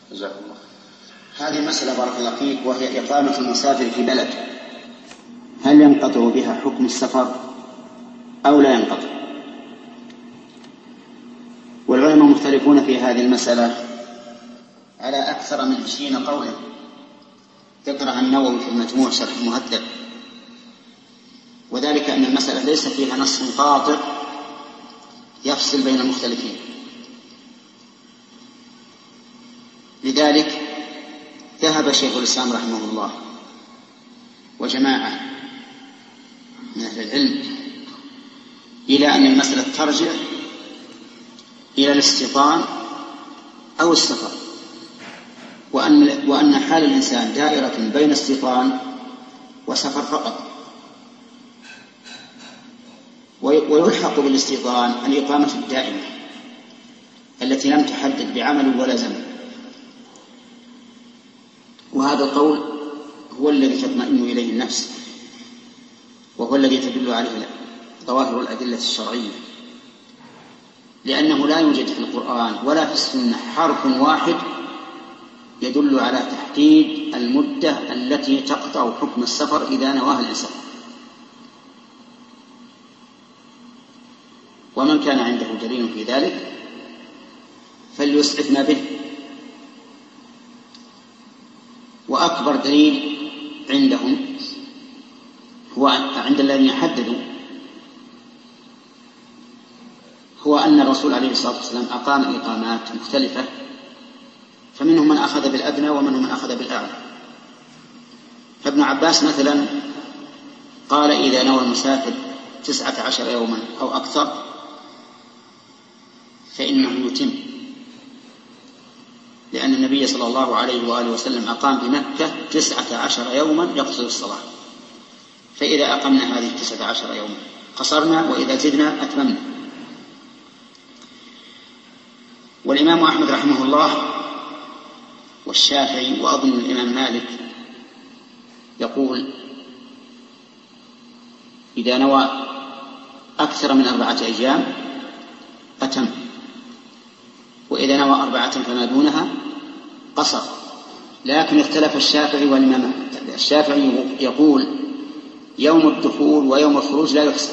جزاك الله. هذه المسألة بارك الله فيك، وهي إقامة المسافر في بلد، هل ينقطع بها حكم السفر أو لا ينقطع؟ والعلماء مختلفون في هذه المسألة على أكثر من 20 قولا، ذكرها النووي في المجموع شرح المهذب، وذلك أن المسألة ليس فيها نص قاطع يفصل بين المختلفين. لذلك ذهب شيخ الإسلام رحمه الله وجماعة من أهل العلم إلى أن المسألة ترجع إلى الاستيطان أو السفر، وأن حال الإنسان دائرة بين استيطان وسفر فقط، ويلحق بالاستيطان الإقامة الدائمة التي لم تحدد بعمل ولا زمن. وهذا القول هو الذي تطمئن إليه النفس، وهو الذي تدل عليه ظواهر الأدلة الشرعية، لأنه لا يوجد في القرآن ولا في السنة حرف واحد يدل على تحديد المدة التي تقطع حكم السفر إذا نواه الإنسان. ومن كان عنده دليل في ذلك فليسعفنا به. وأكبر دليل عندهم هو عند الذين حددوا هو أن الرسول عليه الصلاة والسلام أقام إقامات مختلفة، فمنهم من أخذ بالأدنى ومنهم من أخذ بالأعلى. فابن عباس مثلا قال إذا نوى المسافر 19 يوما أو أكثر فإنه يتم، لأن النبي صلى الله عليه وآله وسلم أقام بمكة 19 يوما يقصر الصلاة، فإذا أقمنا هذه 19 يوما قصرنا، وإذا زدنا أتممنا. والإمام أحمد رحمه الله والشافعي وأظن الإمام مالك يقول إذا نوى أكثر من 4 أيام أتم، وإذا نوى 4 فما دونها قصر. لكن اختلف الشافعي والإمام أحمد. الشافعي يقول يوم الدخول ويوم الخروج لا يحسب،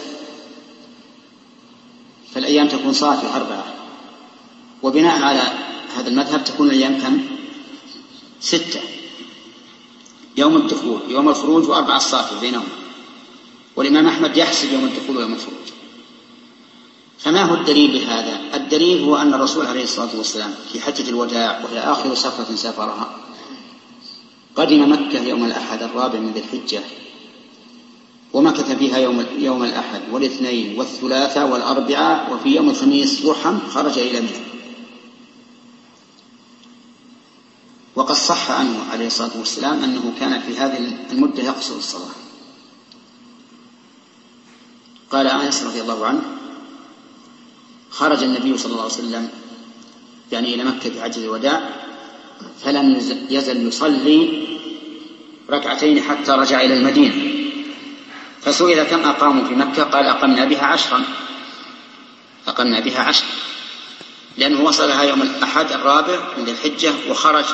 فالأيام تكون صافية 4، وبناء على هذا المذهب تكون الأيام كم؟ 6، يوم الدخول يوم الخروج و4 الصافية بينهم. والإمام أحمد يحسب يوم الدخول ويوم الخروج. فما هو الدليل بهذا؟ الدليل هو أن الرسول عليه الصلاة والسلام في حجة الوداع وهي آخر سفرة سافرها قدم مكة يوم الأحد 4 من ذي الحجة، ومكث فيها يوم الأحد والاثنين والثلاثاء والأربعاء، وفي يوم الخميس ضحى خرج إلى منى. وقد صح عنه عليه الصلاة والسلام أنه كان في هذه المدة يقصر الصلاة. قال أنس رضي الله عنه خرج النبي صلى الله عليه وسلم يعني إلى مكة في حجة الوداع فلم يزل يصلي 2 حتى رجع إلى المدينة، فسئل كم أقاموا في مكة؟ قال أقمنا بها 10. أقمنا بها 10 لأنه وصلها يوم الأحد 4 من ذي الحجة، وخرج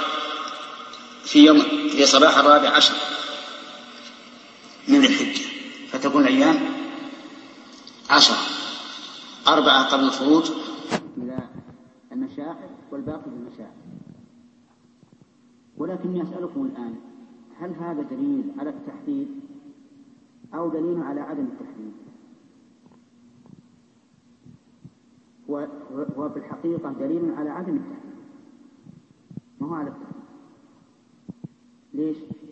في صباح 14 من ذي الحجة، فتكون الأيام 10، 4 قبل الخروج إلى المشاعر والباقي بالمشاعر. ولكن أسألكم الآن، هل هذا دليل على التحديد أو دليل على عدم التحديد؟ هو في الحقيقة دليل على عدم التحديد، ما هو على التحديد. ليش؟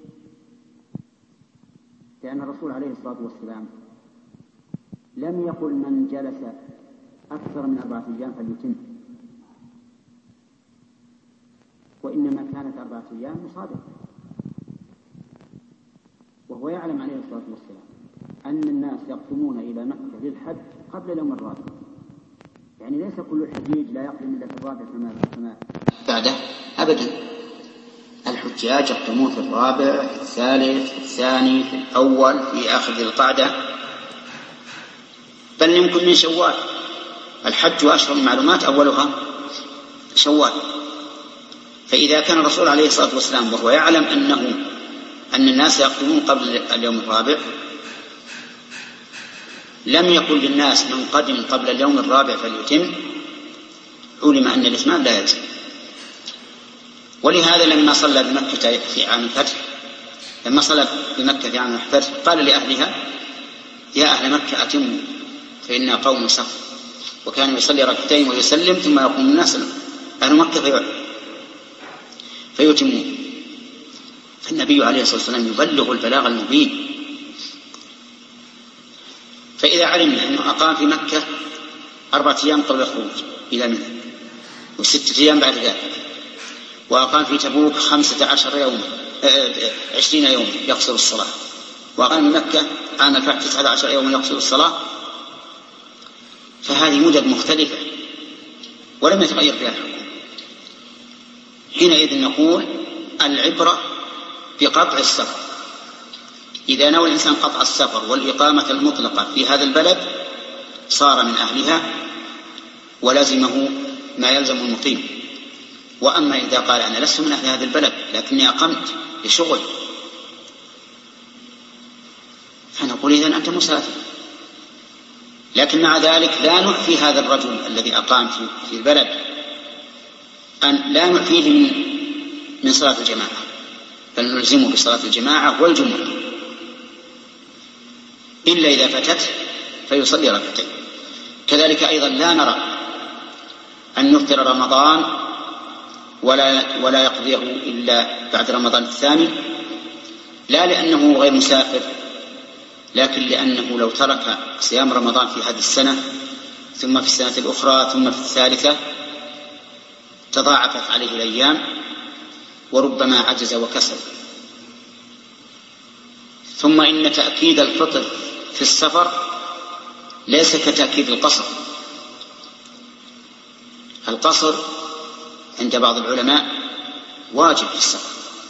لأن الرسول عليه الصلاة والسلام لم يقل من جلس أكثر من 4 أيام فليتم، وإنما كانت 4 أيام مصادقة. وهو يعلم عليه الصلاة والسلام أن الناس يقدمون إلى مكة للحج قبل اليوم الرابع، يعني ليس كل الحجيج لا يقدم إلا في الرابع كما بعده أبدا. الحجاج يقدمون في الرابع، في الثالث، في الثاني، في الأول، في آخر ذي القعدة، بل يمكن من شوال. الحج وأشهر المعلومات أولها شوال. فإذا كان الرسول عليه الصلاة والسلام وهو يعلم أن الناس يقدمون قبل اليوم الرابع لم يقل للناس من قدم قبل اليوم الرابع فليتم، علم أن الإتمام لا يلزم. ولهذا لما صلى بمكة في عام الفتح قال لأهلها: يا أهل مكة أتموا فإنا قوم صف. وكان يصلي ركعتين ويسلم ثم يقوم الناس أهل مكة فيتمون. فالنبي عليه الصلاة والسلام يبلغ البلاغ المبين. فإذا علمنا أنه أقام في مكة 4 أيام قبل الخروج إلى منى و6 أيام بعد ذلك، وأقام في تبوك 20 يوم يقصر الصلاة، وأقام في مكة عام الفتح 19 يوم يقصر الصلاة، فهذه مدد مختلفة ولم يتغير فيها الحكم. حينئذ نقول العبرة بقطع السفر. إذا نوى الإنسان قطع السفر والإقامة المطلقة في هذا البلد صار من أهلها ولزمه ما يلزم المقيم. وأما إذا قال: أنا لست من أهل هذا البلد لكني أقمت لشغل، فنقول: إذن أنت مسافر. لكن مع ذلك لا نعفي هذا الرجل الذي أقام في البلد، أن لا نعفيه من صلاة الجماعة، بل نلزمه بصلاة الجماعة والجمعة، إلا إذا فتت فيصلي ركعتين. كذلك أيضا لا نرى أن يفطر رمضان ولا يقضيه إلا بعد رمضان الثاني، لا لأنه غير مسافر، لكن لأنه لو ترك صيام رمضان في هذه السنة ثم في السنة الأخرى ثم في الثالثة تضاعفت عليه الأيام وربما عجز وكسل. ثم إن تأكيد الفطر في السفر ليس كتأكيد القصر. القصر عند بعض العلماء واجب في السفر.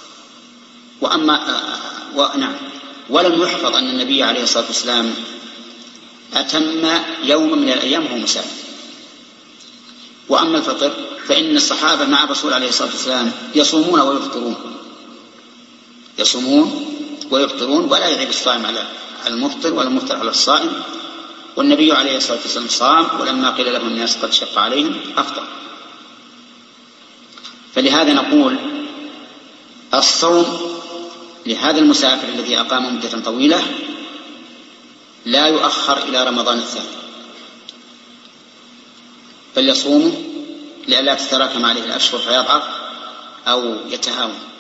ولم يحفظ أن النبي عليه الصلاة والسلام أتم يوم من الأيام وهو مسافر. وأما الفطر فإن الصحابة مع الرسول عليه الصلاة والسلام يصومون ويفطرون ولا يعيب الصائم على المفطر ولا المفطر على الصائم. والنبي عليه الصلاة والسلام صام، ولما قيل له الناس قد شق عليهم أفطر. فلهذا نقول الصوم لهذا المسافر الذي أقام مدة طويلة لا يؤخر إلى رمضان الثاني، بل يصومه لئلا تتراكم عليه الأشهر فيضعف أو يتهاون.